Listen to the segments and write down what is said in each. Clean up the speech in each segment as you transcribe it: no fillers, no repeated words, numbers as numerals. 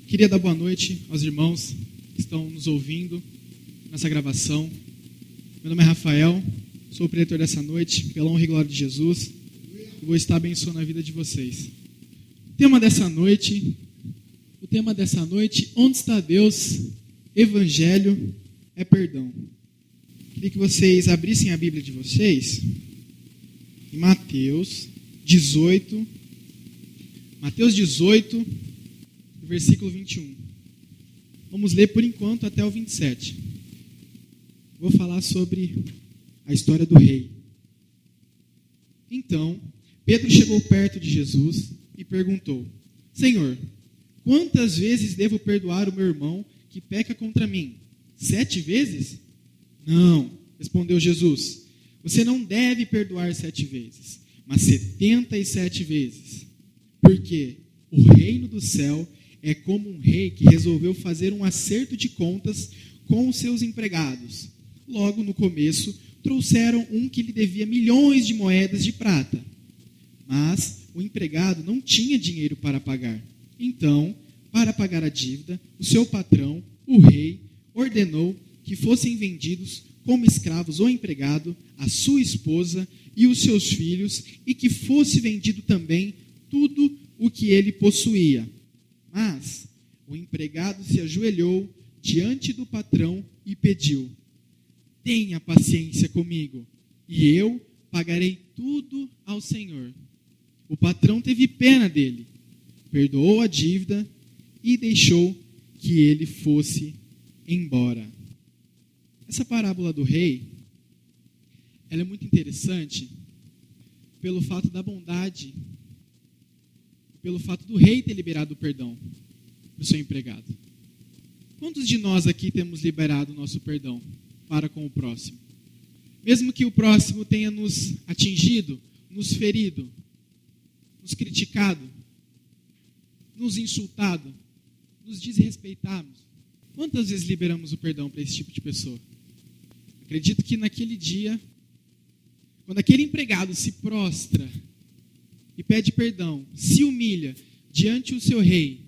Queria dar boa noite aos irmãos que estão nos ouvindo nessa gravação. Meu nome é Rafael, sou o preletor dessa noite, pela honra e glória de Jesus, e vou estar abençoando a vida de vocês. O tema dessa noite, onde está Deus? Evangelho é perdão. Queria que vocês abrissem a Bíblia de vocês em Mateus 18, versículo 21. Vamos ler por enquanto até o 27. Vou falar sobre a história do rei. Então, Pedro chegou perto de Jesus e perguntou: Senhor, quantas vezes devo perdoar o meu irmão que peca contra mim? 7 vezes? Não, respondeu Jesus. Você não deve perdoar 7 vezes, mas 77 vezes. Porque o reino do céu é como um rei que resolveu fazer um acerto de contas com os seus empregados. Logo no começo, trouxeram um que lhe devia milhões de moedas de prata. Mas o empregado não tinha dinheiro para pagar. Então, para pagar a dívida, o seu patrão, o rei, ordenou que fossem vendidos como escravos o empregado, a sua esposa e os seus filhos, e que fosse vendido também tudo o que ele possuía. Mas o empregado se ajoelhou diante do patrão e pediu: tenha paciência comigo, e eu pagarei tudo ao Senhor. O patrão teve pena dele, perdoou a dívida e deixou que ele fosse embora. Essa parábola do rei, ela é muito interessante pelo fato da bondade, pelo fato do rei ter liberado o perdão para o seu empregado. Quantos de nós aqui temos liberado o nosso perdão para com o próximo? Mesmo que o próximo tenha nos atingido, nos ferido, nos criticado, nos insultado, nos desrespeitado, quantas vezes liberamos o perdão para esse tipo de pessoa? Acredito que naquele dia, quando aquele empregado se prostra e pede perdão, se humilha diante do seu rei,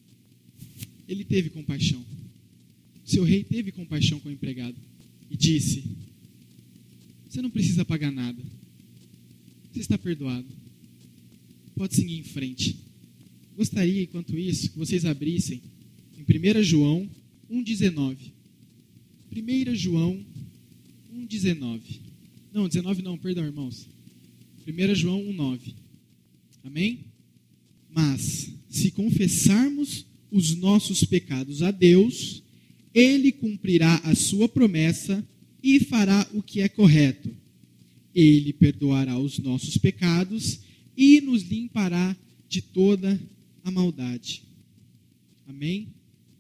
ele teve compaixão. O seu rei teve compaixão com o empregado e disse: você não precisa pagar nada, você está perdoado, pode seguir em frente. Gostaria, enquanto isso, que vocês abrissem em 1 João 1,19. 1 João 1,19. Não, 19 não, perdão, irmãos. 1 João 1,9. Amém? Mas, se confessarmos os nossos pecados a Deus, Ele cumprirá a sua promessa e fará o que é correto. Ele perdoará os nossos pecados e nos limpará de toda a maldade. Amém?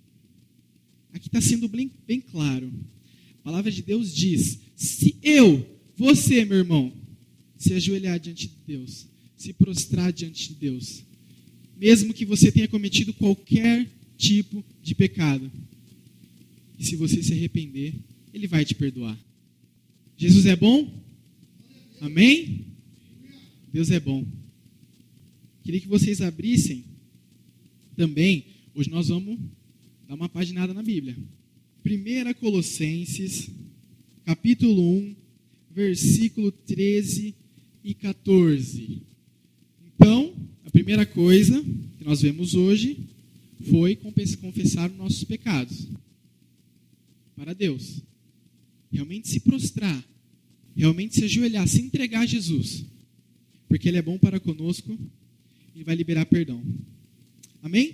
Aqui está sendo bem claro. A palavra de Deus diz: se você, meu irmão, se ajoelhar diante de Deus, se prostrar diante de Deus, mesmo que você tenha cometido qualquer tipo de pecado, e se você se arrepender, Ele vai te perdoar. Jesus é bom? Amém? Deus é bom. Queria que vocês abrissem também, hoje nós vamos dar uma paginada na Bíblia. 1 Colossenses, capítulo 1, versículo 13 e 14. Então, a primeira coisa que nós vemos hoje foi confessar os nossos pecados para Deus. Realmente se prostrar, realmente se ajoelhar, se entregar a Jesus, porque Ele é bom para conosco e vai liberar perdão. Amém?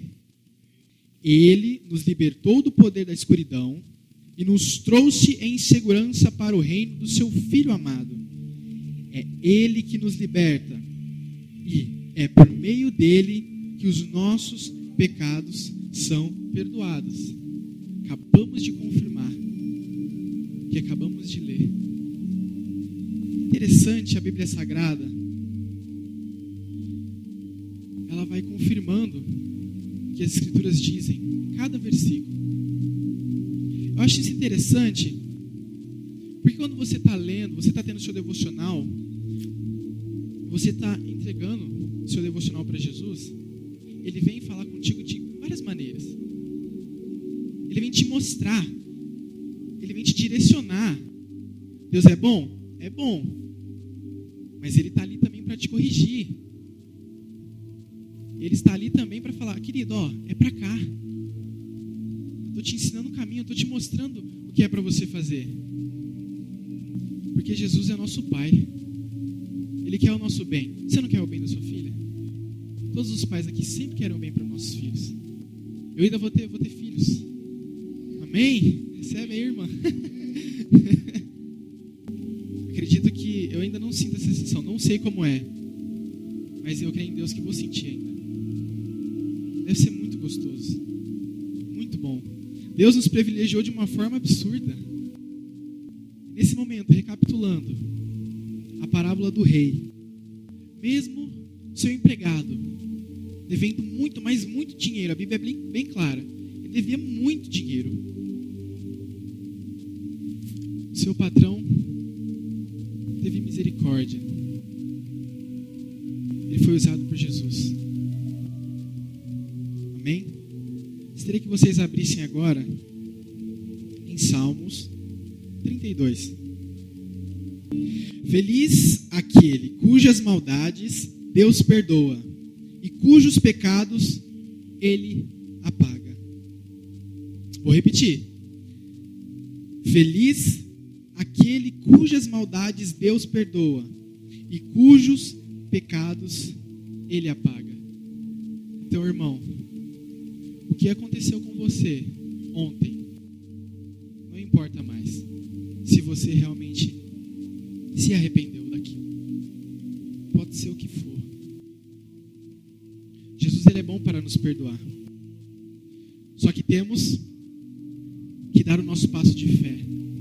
Ele nos libertou do poder da escuridão e nos trouxe em segurança para o reino do seu Filho amado. É Ele que nos liberta e é por meio dele que os nossos pecados são perdoados. Acabamos de confirmar que acabamos de ler. Interessante, a Bíblia Sagrada, ela vai confirmando o que as Escrituras dizem, cada versículo. Eu acho isso interessante, porque quando você está lendo, você está tendo seu devocional, você está entregando seu devocional para Jesus, Ele vem falar contigo de várias maneiras. Ele vem te mostrar. Ele vem te direcionar. Deus é bom? É bom. Mas Ele está ali também para te corrigir. Ele está ali também para falar, querido, é para cá. Eu estou te ensinando o caminho, eu estou te mostrando o que é para você fazer. Porque Jesus é nosso Pai. Ele quer o nosso bem. Você não quer o bem da sua filha? Todos os pais aqui sempre querem o bem para os nossos filhos. Eu ainda vou ter filhos. Amém? Recebe aí, irmã. Acredito que eu ainda não sinto essa sensação. Não sei como é. Mas eu creio em Deus que vou sentir ainda. Deve ser muito gostoso. Muito bom. Deus nos privilegiou de uma forma absurda. Nesse momento, recapitulando a parábola do rei. Mesmo seu empregado devendo muito, mas muito dinheiro. A Bíblia é bem clara. Ele devia muito dinheiro. Seu patrão teve misericórdia. Ele foi usado por Jesus. Amém? Gostaria que vocês abrissem agora em Salmos 32. Feliz aquele cujas maldades Deus perdoa e cujos pecados Ele apaga. Vou repetir. Feliz aquele cujas maldades Deus perdoa e cujos pecados Ele apaga. Então, irmão, o que aconteceu com você ontem não importa mais. Se você realmente se arrependeu daquilo, pode ser o que for. Jesus, ele é bom para nos perdoar. Só que temos que dar o nosso passo de fé.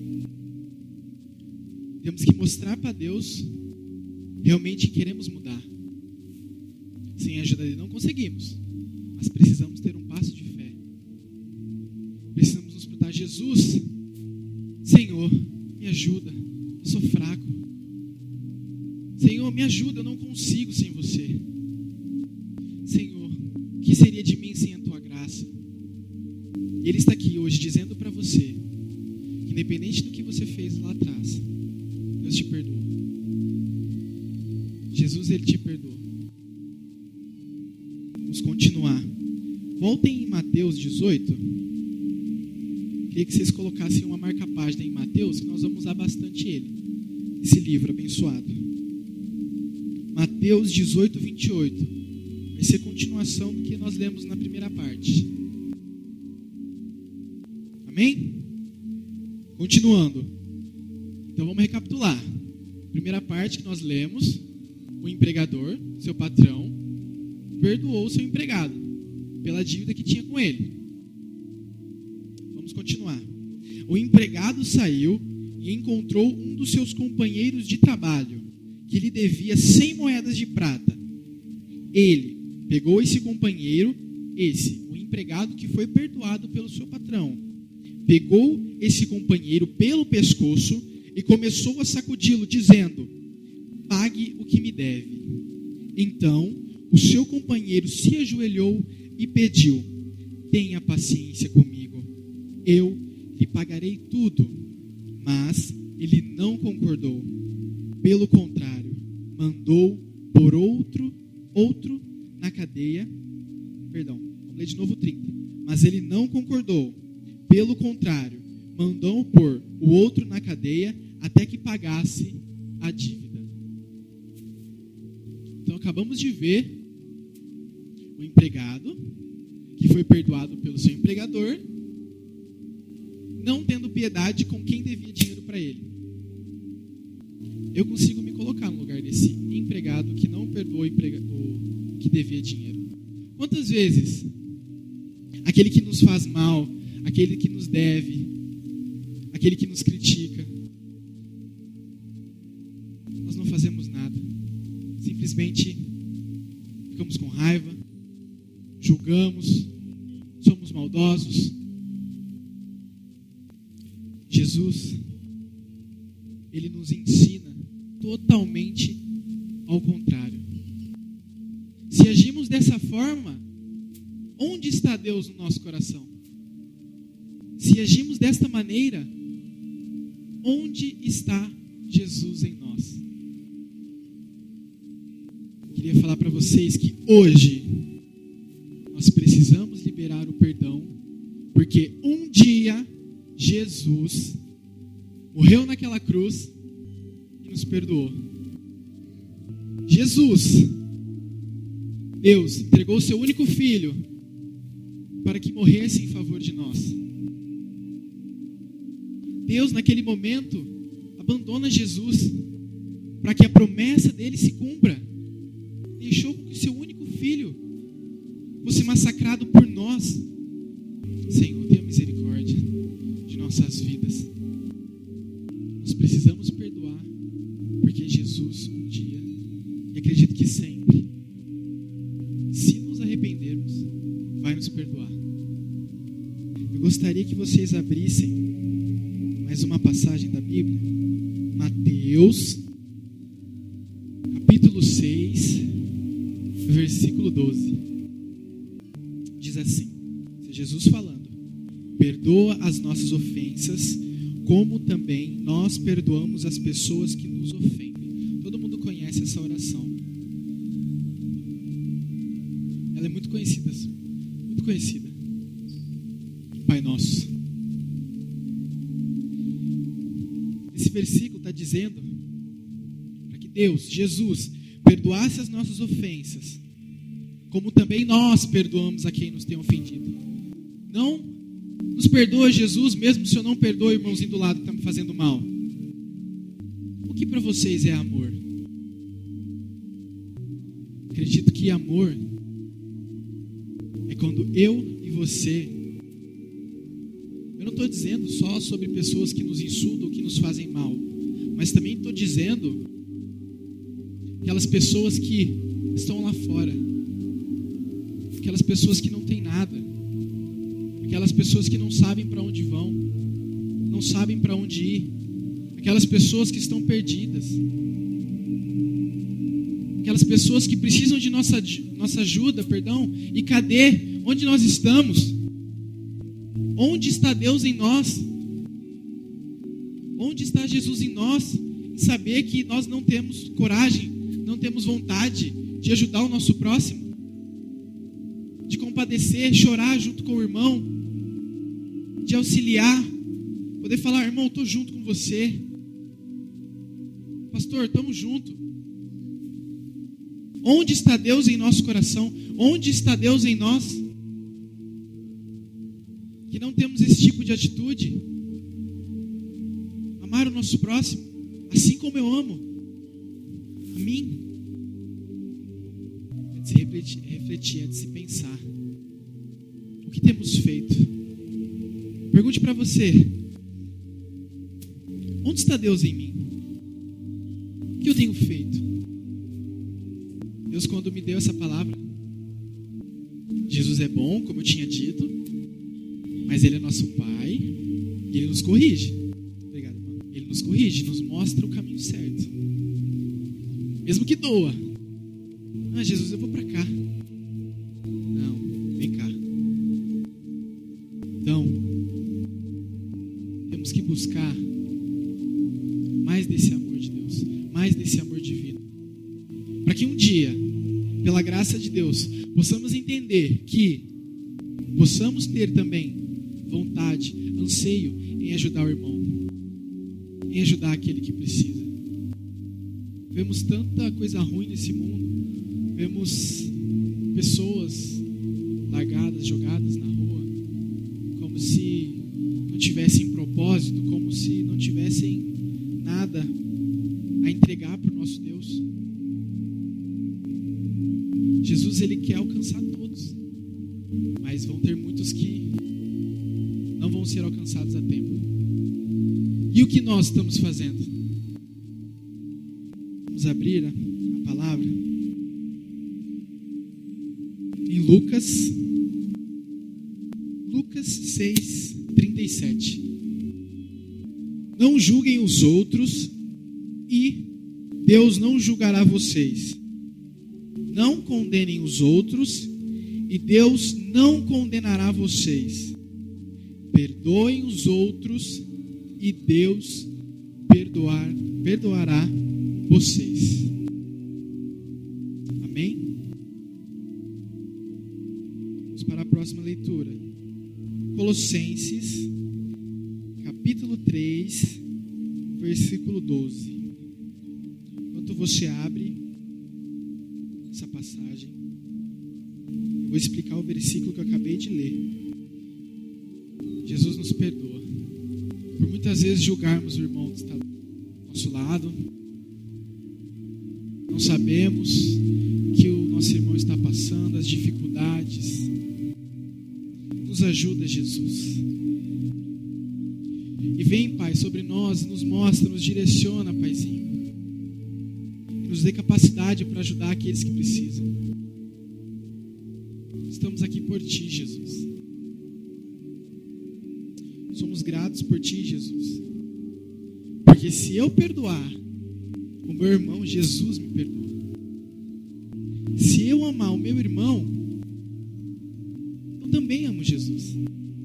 Temos que mostrar para Deus realmente que queremos mudar. Sem a ajuda dele não conseguimos, mas precisamos ter um passo de fé. Precisamos nos perguntar, Jesus, Senhor, me ajuda, eu sou fraco. Senhor, me ajuda, eu não consigo sem você. Senhor, o que seria de mim sem a tua graça? E Ele está aqui hoje dizendo para você que independente do que você fez lá atrás, Deus te perdoa. Jesus, Ele te perdoa. Vamos continuar. Voltem em Mateus 18. Queria que vocês colocassem uma marca-página em Mateus, que nós vamos usar bastante ele. Esse livro abençoado. Mateus 18, 28. Vai ser continuação do que nós lemos na primeira parte. Amém? Continuando. Então vamos recapitular. Primeira parte que nós lemos, o empregador, seu patrão, perdoou o seu empregado pela dívida que tinha com ele. Vamos continuar. O empregado saiu e encontrou um dos seus companheiros de trabalho, que lhe devia 100 moedas de prata. Ele pegou esse companheiro, o empregado que foi perdoado pelo seu patrão, pegou esse companheiro pelo pescoço e começou a sacudi-lo, dizendo: pague o que me deve. Então, o seu companheiro se ajoelhou e pediu: tenha paciência comigo, eu lhe pagarei tudo. Mas ele não concordou. Pelo contrário, mandou pôr outro na cadeia. Vamos ler de novo 30. Mas ele não concordou. Pelo contrário, mandou pôr o outro na cadeia até que pagasse a dívida. Então acabamos de ver o empregado que foi perdoado pelo seu empregador, não tendo piedade com quem devia dinheiro para ele. Eu consigo me colocar no lugar desse empregado que não perdoou o que devia dinheiro. Quantas vezes aquele que nos faz mal, aquele que nos deve, aquele que nos critica, nós não fazemos nada. Simplesmente ficamos com raiva, julgamos, somos maldosos. Jesus, Ele nos ensina totalmente ao contrário. Se agimos dessa forma, onde está Deus no nosso coração? Se agimos desta maneira, onde está Jesus em nós? Queria falar para vocês que hoje nós precisamos liberar o perdão, porque um dia Jesus morreu naquela cruz e nos perdoou. Jesus, Deus, entregou o seu único filho para que morresse em favor de nós. Deus, naquele momento, abandona Jesus para que a promessa dele se cumpra. Deixou que o seu único filho fosse massacrado por nós. Senhor, tenha misericórdia de nossas vidas. Nós precisamos perdoar, porque Jesus um dia, e acredito que sempre, se nos arrependermos, vai nos perdoar. Eu gostaria que vocês abrissem mais uma passagem da Bíblia, Mateus, capítulo 6, versículo 12. Diz assim, Jesus falando: perdoa as nossas ofensas, como também nós perdoamos as pessoas que nos ofendem. Todo mundo conhece essa oração. Ela é muito conhecida, muito conhecida. Pai Nosso. Esse versículo está dizendo para que Deus, Jesus, perdoasse as nossas ofensas, como também nós perdoamos a quem nos tem ofendido. Não nos perdoa, Jesus, mesmo se eu não perdoo o irmãozinho do lado que está me fazendo mal. O que para vocês é amor? Acredito que amor é quando eu e você... Eu não estou dizendo só sobre pessoas que nos insultam, que nos fazem mal, mas também estou dizendo aquelas pessoas que estão lá fora, aquelas pessoas que não têm nada, aquelas pessoas que não sabem para onde vão, não sabem para onde ir, aquelas pessoas que estão perdidas, aquelas pessoas que precisam de nossa ajuda, e cadê? Onde nós estamos? Onde está Deus em nós? Onde está Jesus em nós? Em saber que nós não temos coragem, não temos vontade de ajudar o nosso próximo, de compadecer, chorar junto com o irmão, de auxiliar, poder falar: irmão, estou junto com você, pastor, estamos juntos. Onde está Deus em nosso coração? Onde está Deus em nós? Que não temos esse tipo de atitude. Amar o nosso próximo, assim como eu amo a mim. É de se refletir, é de se pensar. O que temos feito? Pergunte para você: onde está Deus em mim? O que eu tenho feito? Deus, quando me deu essa palavra, Jesus é bom, como eu tinha dito, mas Ele é nosso Pai e Ele nos corrige. Obrigado, irmão. Ele nos corrige, nos mostra o caminho certo, mesmo que doa. Ah, Jesus, eu vou para cá. Não, vem cá. Então, temos que buscar mais desse amor de Deus, mais desse amor divino, para que um dia, pela graça de Deus, possamos entender que possamos ter também vontade, anseio em ajudar o irmão, em ajudar aquele que precisa. Vemos tanta coisa ruim nesse mundo, vemos pessoas largadas, jogadas na rua, como se não tivessem propósito, como se não tivessem nada a entregar para o nosso Deus. Jesus, Ele quer alcançar todos, mas vão ter muitos que não vão ser alcançados a tempo. E o que nós estamos fazendo? Vamos abrir a palavra em Lucas 6:37. Não julguem os outros e Deus não julgará vocês. Não condenem os outros e Deus não condenará vocês. perdoem os outros e Deus perdoará vocês. Amém? Vamos para a próxima leitura. Colossenses, capítulo 3, versículo 12. Enquanto você abre essa passagem, eu vou explicar o versículo que eu acabei de ler. Jesus nos perdoa por muitas vezes julgarmos o irmão que está do nosso lado. Não sabemos o que o nosso irmão está passando, as dificuldades. Nos ajuda, Jesus. E vem, Pai, sobre nós, nos mostra, nos direciona, Paizinho. E nos dê capacidade para ajudar aqueles que precisam. Estamos aqui por Ti, Jesus. Somos gratos por Ti, Jesus. Porque se eu perdoar o meu irmão, Jesus me perdoa. Se eu amar o meu irmão, eu também amo Jesus.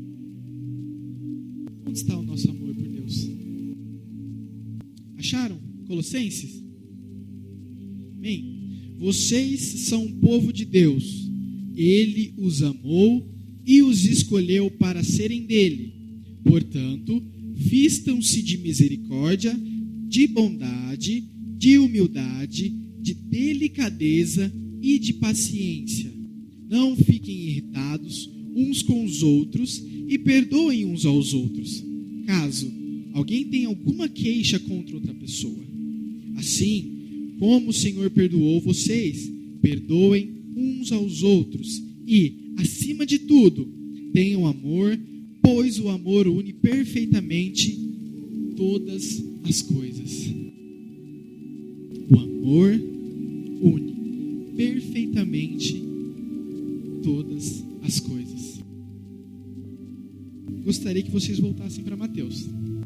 Onde está o nosso amor por Deus? Acharam? Colossenses? Amém? Vocês são um povo de Deus. Ele os amou e os escolheu para serem dele. Portanto, vistam-se de misericórdia, de bondade, de humildade, de delicadeza e de paciência. Não fiquem irritados uns com os outros e perdoem uns aos outros, caso alguém tenha alguma queixa contra outra pessoa. Assim, como o Senhor perdoou vocês, perdoem uns aos outros e, acima de tudo, tenham amor, pois o amor une perfeitamente todas as coisas. O amor une perfeitamente todas as coisas. Gostaria que vocês voltassem para Mateus.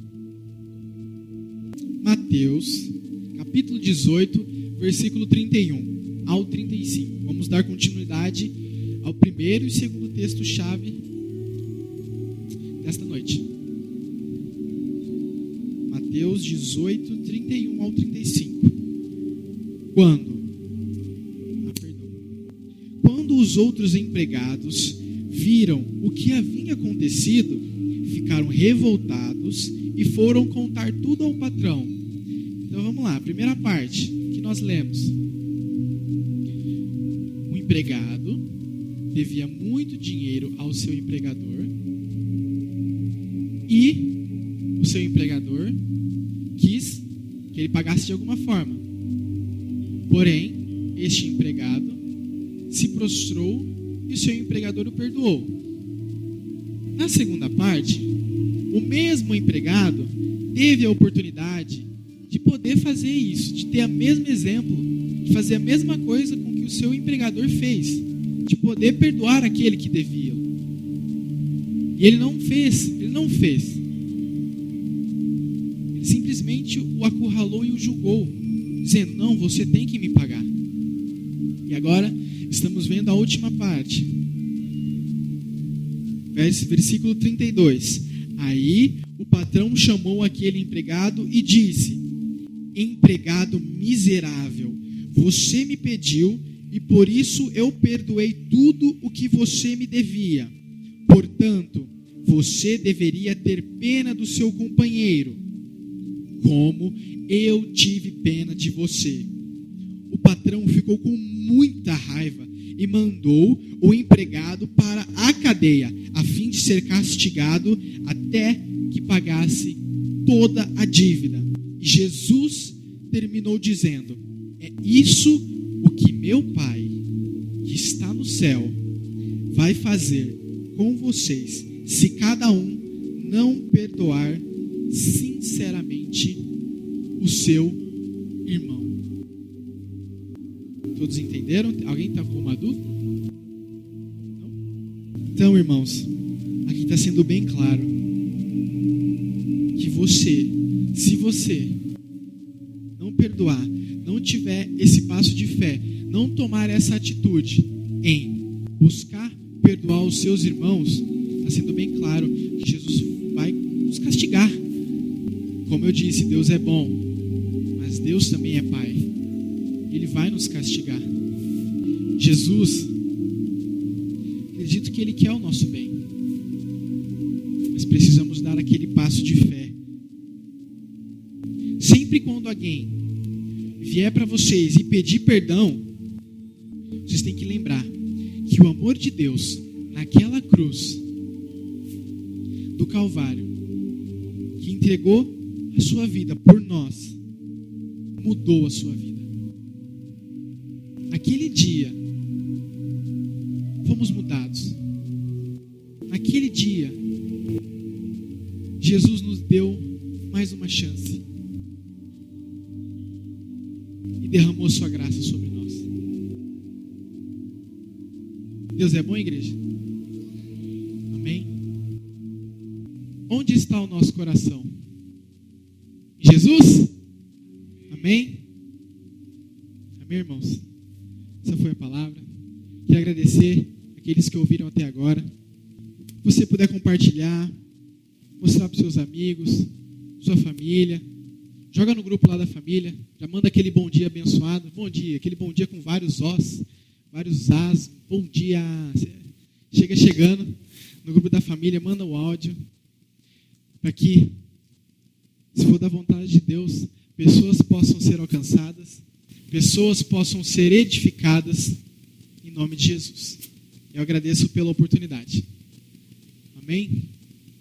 Mateus, capítulo 18, versículo 31 ao 35. Vamos dar continuidade ao primeiro e segundo texto-chave desta noite. Mateus 18, 31 ao 35. Quando os outros empregados viram o que havia acontecido, ficaram revoltados e foram contar tudo ao patrão. Então vamos lá, a primeira parte que nós lemos. O empregado devia muito dinheiro ao seu empregador e o seu empregador quis que ele pagasse de alguma forma. Porém, este empregado se prostrou e o seu empregador o perdoou. Na segunda parte, o mesmo empregado teve a oportunidade de poder fazer isso, de ter o mesmo exemplo, de fazer a mesma coisa com que o seu empregador fez, de poder perdoar aquele que devia. E ele não fez. Ele simplesmente o acurralou e o julgou, dizendo: não, você tem que me pagar. E agora estamos vendo a última parte. Versículo 32. Aí o patrão chamou aquele empregado e disse: empregado miserável, você me pediu e por isso eu perdoei tudo o que você me devia. Portanto, você deveria ter pena do seu companheiro, como eu tive pena de você. O patrão ficou com muita raiva e mandou o empregado para a cadeia, a fim de ser castigado até que pagasse toda a dívida. E Jesus terminou dizendo: é isso o que meu Pai, que está no céu, vai fazer com vocês, se cada um não perdoar sinceramente o seu irmão. Todos entenderam? Alguém está com uma dúvida? Não? Então, irmãos, aqui está sendo bem claro que se você não perdoar, não tiver esse passo de fé, não tomar essa atitude em buscar perdoar os seus irmãos, está sendo bem claro que Jesus vai nos castigar. Como eu disse, Deus é bom, mas Deus também é Pai. Ele vai nos castigar. Jesus, acredito que Ele quer o nosso bem, mas precisamos dar aquele passo de fé. Sempre quando alguém vier para vocês e pedir perdão, vocês têm que lembrar que o amor de Deus naquela cruz do Calvário, que entregou a sua vida por nós, mudou a sua vida. Naquele dia, fomos mudados. Naquele dia, Jesus nos deu mais uma chance e derramou sua graça sobre nós. Deus é bom, igreja? Amém? Onde está o nosso coração? Em Jesus? Amém? Amém, irmãos? Essa foi a palavra. Quero agradecer aqueles que ouviram até agora. Se você puder compartilhar, mostrar para os seus amigos, sua família, joga no grupo lá da família, já manda aquele bom dia abençoado, bom dia, aquele bom dia com vários Os, vários As, bom dia, chega chegando no grupo da família, manda o áudio, para que, se for da vontade de Deus, pessoas possam ser alcançadas, pessoas possam ser edificadas, em nome de Jesus. Eu agradeço pela oportunidade. Amém?